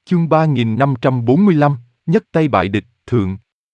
Chương 3545, nhất tay bại địch, thượng.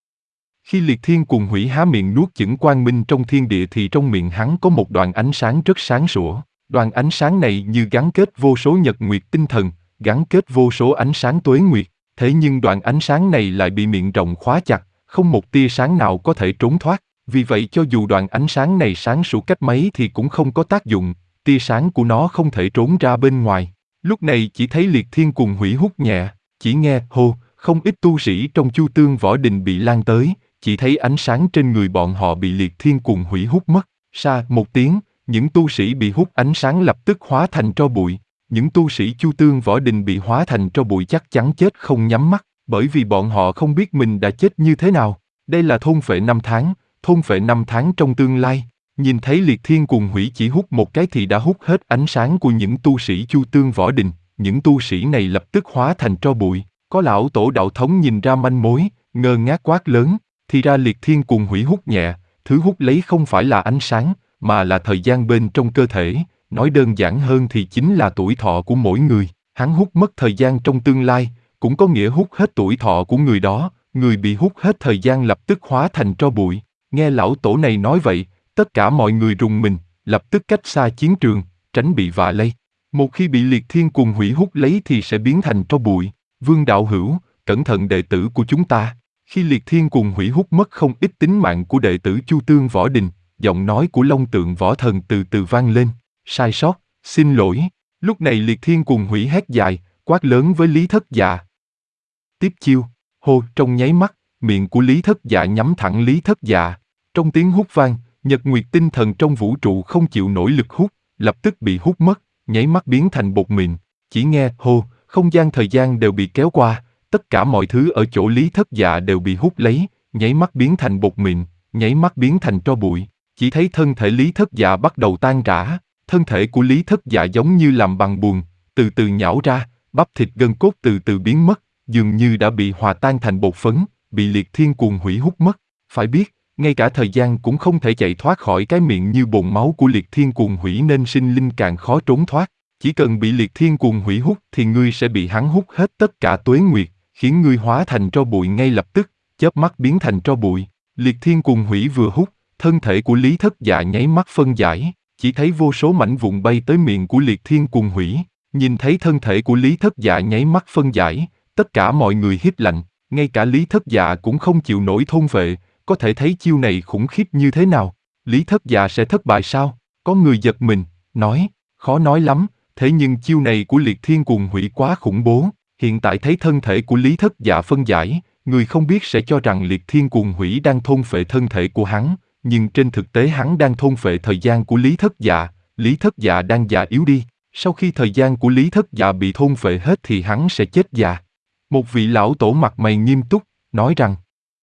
Khi Liệt Thiên Cuồng Hủy há miệng nuốt chửng quang minh trong thiên địa thì trong miệng hắn có một đoàn ánh sáng rất sáng sủa. Đoàn ánh sáng này như gắn kết vô số nhật nguyệt tinh thần, gắn kết vô số ánh sáng tuế nguyệt. Thế nhưng đoàn ánh sáng này lại bị miệng rộng khóa chặt, không một tia sáng nào có thể trốn thoát. Vì vậy cho dù đoàn ánh sáng này sáng sủa cách mấy thì cũng không có tác dụng, tia sáng của nó không thể trốn ra bên ngoài. Lúc này chỉ thấy Liệt Thiên Cuồng Hủy hút nhẹ, chỉ nghe hô, không ít tu sĩ trong Chu Tương Võ Đình bị lan tới, chỉ thấy ánh sáng trên người bọn họ bị Liệt Thiên Cuồng Hủy hút mất. Sa một tiếng, những tu sĩ bị hút ánh sáng lập tức hóa thành tro bụi. Những tu sĩ Chu Tương Võ Đình bị hóa thành tro bụi chắc chắn chết không nhắm mắt, bởi vì bọn họ không biết mình đã chết như thế nào. Đây là thôn phệ 5 tháng, thôn phệ 5 tháng trong tương lai. Nhìn thấy Liệt Thiên Cuồng Hủy chỉ hút một cái thì đã hút hết ánh sáng của những tu sĩ Chu Tương Võ Đình. Những tu sĩ này lập tức hóa thành tro bụi. Có lão tổ đạo thống nhìn ra manh mối, ngơ ngác quát lớn. Thì ra Liệt Thiên Cuồng Hủy hút nhẹ, thứ hút lấy không phải là ánh sáng, mà là thời gian bên trong cơ thể. Nói đơn giản hơn thì chính là tuổi thọ của mỗi người. Hắn hút mất thời gian trong tương lai, cũng có nghĩa hút hết tuổi thọ của người đó. Người bị hút hết thời gian lập tức hóa thành tro bụi. Nghe lão tổ này nói vậy, tất cả mọi người rùng mình, lập tức cách xa chiến trường, tránh bị vạ lây. Một khi bị Liệt Thiên Cuồng Hủy hút lấy thì sẽ biến thành tro bụi. Vương đạo hữu, cẩn thận đệ tử của chúng ta. Khi Liệt Thiên Cuồng Hủy hút mất không ít tính mạng của đệ tử Chu Tương Võ Đình, giọng nói của Long Tượng Võ Thần từ từ vang lên. Sai sót, xin lỗi. Lúc này Liệt Thiên Cuồng Hủy hét dài, quát lớn với Lý Thất Dạ. Tiếp chiêu, hô, trong nháy mắt, miệng của Lý Thất Dạ nhắm thẳng Lý Thất Dạ. Trong tiếng hút vang, nhật nguyệt tinh thần trong vũ trụ không chịu nổi lực hút, lập tức bị hút mất, nháy mắt biến thành bột mịn. Chỉ nghe hô, không gian thời gian đều bị kéo qua, tất cả mọi thứ ở chỗ Lý Thất Dạ đều bị hút lấy, nháy mắt biến thành bột mịn, nháy mắt biến thành tro bụi. Chỉ thấy thân thể Lý Thất Dạ bắt đầu tan rã, thân thể của Lý Thất Dạ giống như làm bằng bùn, từ từ nhão ra, bắp thịt gân cốt từ từ biến mất, dường như đã bị hòa tan thành bột phấn, bị Liệt Thiên Cuồng Hủy hút mất. Phải biết, ngay cả thời gian cũng không thể chạy thoát khỏi cái miệng như bồn máu của Liệt Thiên Cuồng Hủy nên sinh linh càng khó trốn thoát. Chỉ cần bị Liệt Thiên Cuồng Hủy hút thì ngươi sẽ bị hắn hút hết tất cả tuế nguyệt, khiến ngươi hóa thành tro bụi ngay lập tức, chớp mắt biến thành tro bụi. Liệt Thiên Cuồng Hủy vừa hút, thân thể của Lý Thất Dạ nháy mắt phân giải, chỉ thấy vô số mảnh vụn bay tới miệng của Liệt Thiên Cuồng Hủy. Nhìn thấy thân thể của Lý Thất Dạ nháy mắt phân giải, tất cả mọi người hít lạnh, ngay cả Lý Thất Dạ cũng không chịu nổi thôn phệ, có thể thấy chiêu này khủng khiếp như thế nào. Lý Thất Dạ sẽ thất bại sao? Có người giật mình, nói, khó nói lắm, thế nhưng chiêu này của Liệt Thiên Cuồng Hủy quá khủng bố. Hiện tại thấy thân thể của Lý Thất Dạ phân giải, người không biết sẽ cho rằng Liệt Thiên Cuồng Hủy đang thôn phệ thân thể của hắn, nhưng trên thực tế hắn đang thôn phệ thời gian của Lý Thất Dạ. Lý Thất Dạ đang già yếu đi, sau khi thời gian của Lý Thất Dạ bị thôn phệ hết thì hắn sẽ chết già. Một vị lão tổ mặt mày nghiêm túc, nói rằng,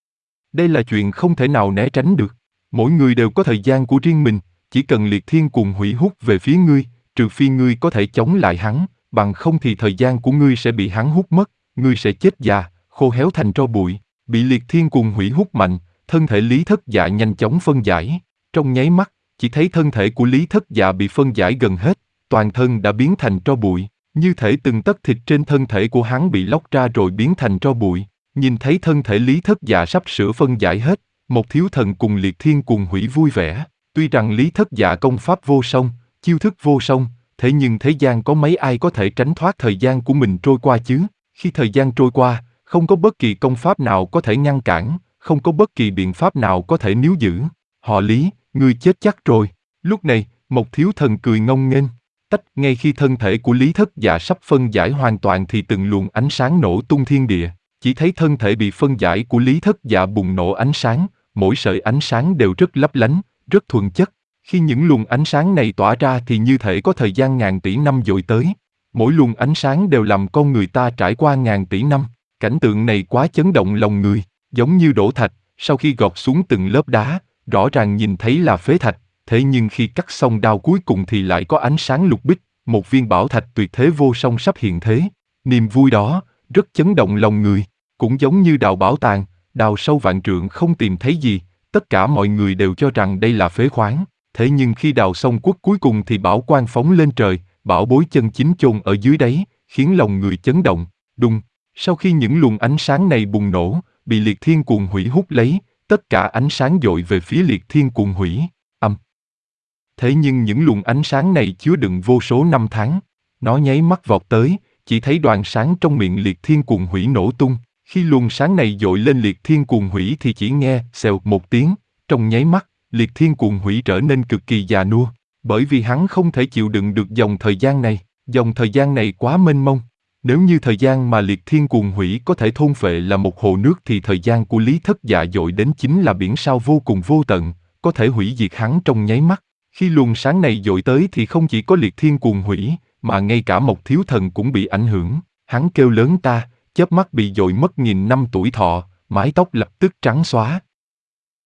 đây là chuyện không thể nào né tránh được. Mỗi người đều có thời gian của riêng mình, chỉ cần Liệt Thiên Cuồng Hủy hút về phía ngươi, trừ phi ngươi có thể chống lại hắn, bằng không thì thời gian của ngươi sẽ bị hắn hút mất, ngươi sẽ chết già, khô héo thành tro bụi. Bị Liệt Thiên Cuồng Hủy hút mạnh, thân thể Lý Thất Dạ nhanh chóng phân giải. Trong nháy mắt, chỉ thấy thân thể của Lý Thất Dạ bị phân giải gần hết, toàn thân đã biến thành tro bụi, như thể từng tấc thịt trên thân thể của hắn bị lóc ra rồi biến thành tro bụi. Nhìn thấy thân thể Lý Thất Dạ sắp sửa phân giải hết, một thiếu thần cùng Liệt Thiên Cuồng Hủy vui vẻ. Tuy rằng Lý Thất Dạ công pháp vô song, chiêu thức vô song, thế nhưng thế gian có mấy ai có thể tránh thoát thời gian của mình trôi qua chứ? Khi thời gian trôi qua, không có bất kỳ công pháp nào có thể ngăn cản, không có bất kỳ biện pháp nào có thể níu giữ. Họ Lý, ngươi chết chắc rồi. Lúc này, một thiếu thần cười ngông nghênh. Ngay khi thân thể của Lý Thất Dạ sắp phân giải hoàn toàn thì từng luồng ánh sáng nổ tung thiên địa. Chỉ thấy thân thể bị phân giải của Lý Thất Dạ bùng nổ ánh sáng, mỗi sợi ánh sáng đều rất lấp lánh, rất thuần chất. Khi những luồng ánh sáng này tỏa ra thì như thể có thời gian ngàn tỷ năm dội tới. Mỗi luồng ánh sáng đều làm con người ta trải qua ngàn tỷ năm. Cảnh tượng này quá chấn động lòng người, giống như đổ thạch, sau khi gọt xuống từng lớp đá, rõ ràng nhìn thấy là phế thạch, thế nhưng khi cắt xong đao cuối cùng thì lại có ánh sáng lục bích, một viên bảo thạch tuyệt thế vô song sắp hiện thế. Niềm vui đó, rất chấn động lòng người, cũng giống như đào bảo tàng, đào sâu vạn trượng không tìm thấy gì, tất cả mọi người đều cho rằng đây là phế khoáng. Thế nhưng khi đào xong cuốc cuối cùng thì bảo quang phóng lên trời, bảo bối chân chính chôn ở dưới đáy, khiến lòng người chấn động. Đùng, Sau khi những luồng ánh sáng này bùng nổ, bị liệt thiên cuồng hủy hút lấy, tất cả ánh sáng dội về phía liệt thiên cuồng hủy. Thế nhưng những luồng ánh sáng này chứa đựng vô số năm tháng. Nó nháy mắt vọt tới, chỉ thấy đoàn sáng trong miệng liệt thiên cuồng hủy nổ tung. Khi luồng sáng này dội lên liệt thiên cuồng hủy thì chỉ nghe xèo một tiếng, trong nháy mắt, liệt thiên cuồng hủy trở nên cực kỳ già nua. Bởi vì hắn không thể chịu đựng được dòng thời gian này, dòng thời gian này quá mênh mông. Nếu như thời gian mà liệt thiên cuồng hủy có thể thôn phệ là một hồ nước thì thời gian của Lý Thất Dạ dội đến chính là biển sao vô cùng vô tận, có thể hủy diệt hắn trong nháy mắt. Khi luồng sáng này dội tới thì không chỉ có liệt thiên cuồng hủy, mà ngay cả Mộc Thiếu Thần cũng bị ảnh hưởng. Hắn kêu lớn ta, chớp mắt bị dội mất nghìn năm tuổi thọ, mái tóc lập tức trắng xóa.